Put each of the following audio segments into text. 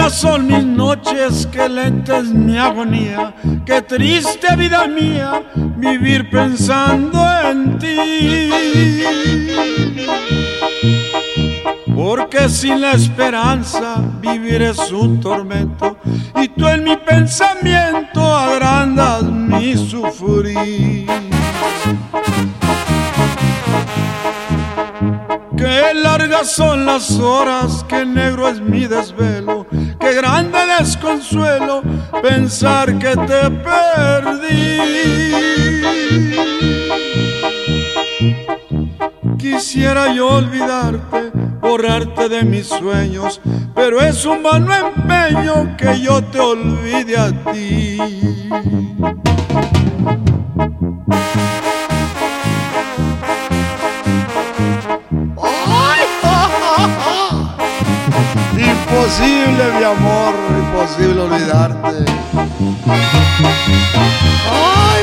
eternas son mis noches, qué lenta es mi agonía, qué triste vida mía vivir pensando en ti. Porque sin la esperanza vivir es un tormento, y tú en mi pensamiento agrandas mi sufrir. Qué largas son las horas, qué negro es mi desvelo, qué grande desconsuelo pensar que te perdí. Quisiera yo olvidarte, borrarte de mis sueños, pero es un vano empeño que yo te olvide a ti. Imposible, mi amor, imposible olvidarte. ¡Ay!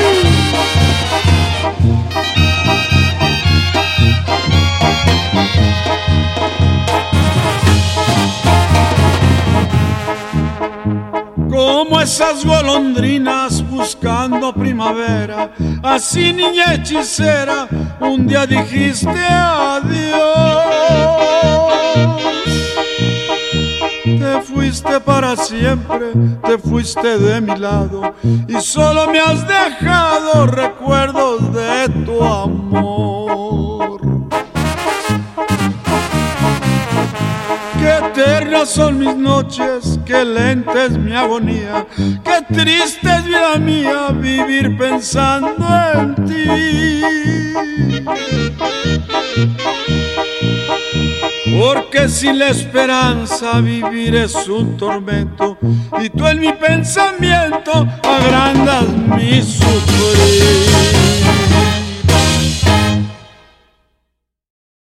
Como esas golondrinas buscando primavera, así niña hechicera, un día dijiste adiós. Te fuiste para siempre, te fuiste de mi lado, y solo me has dejado recuerdos de tu amor. Qué eternas son mis noches, qué lenta es mi agonía, qué triste es vida mía vivir pensando en ti. Porque sin la esperanza vivir es un tormento, y tú en mi pensamiento agrandas mi sufrir.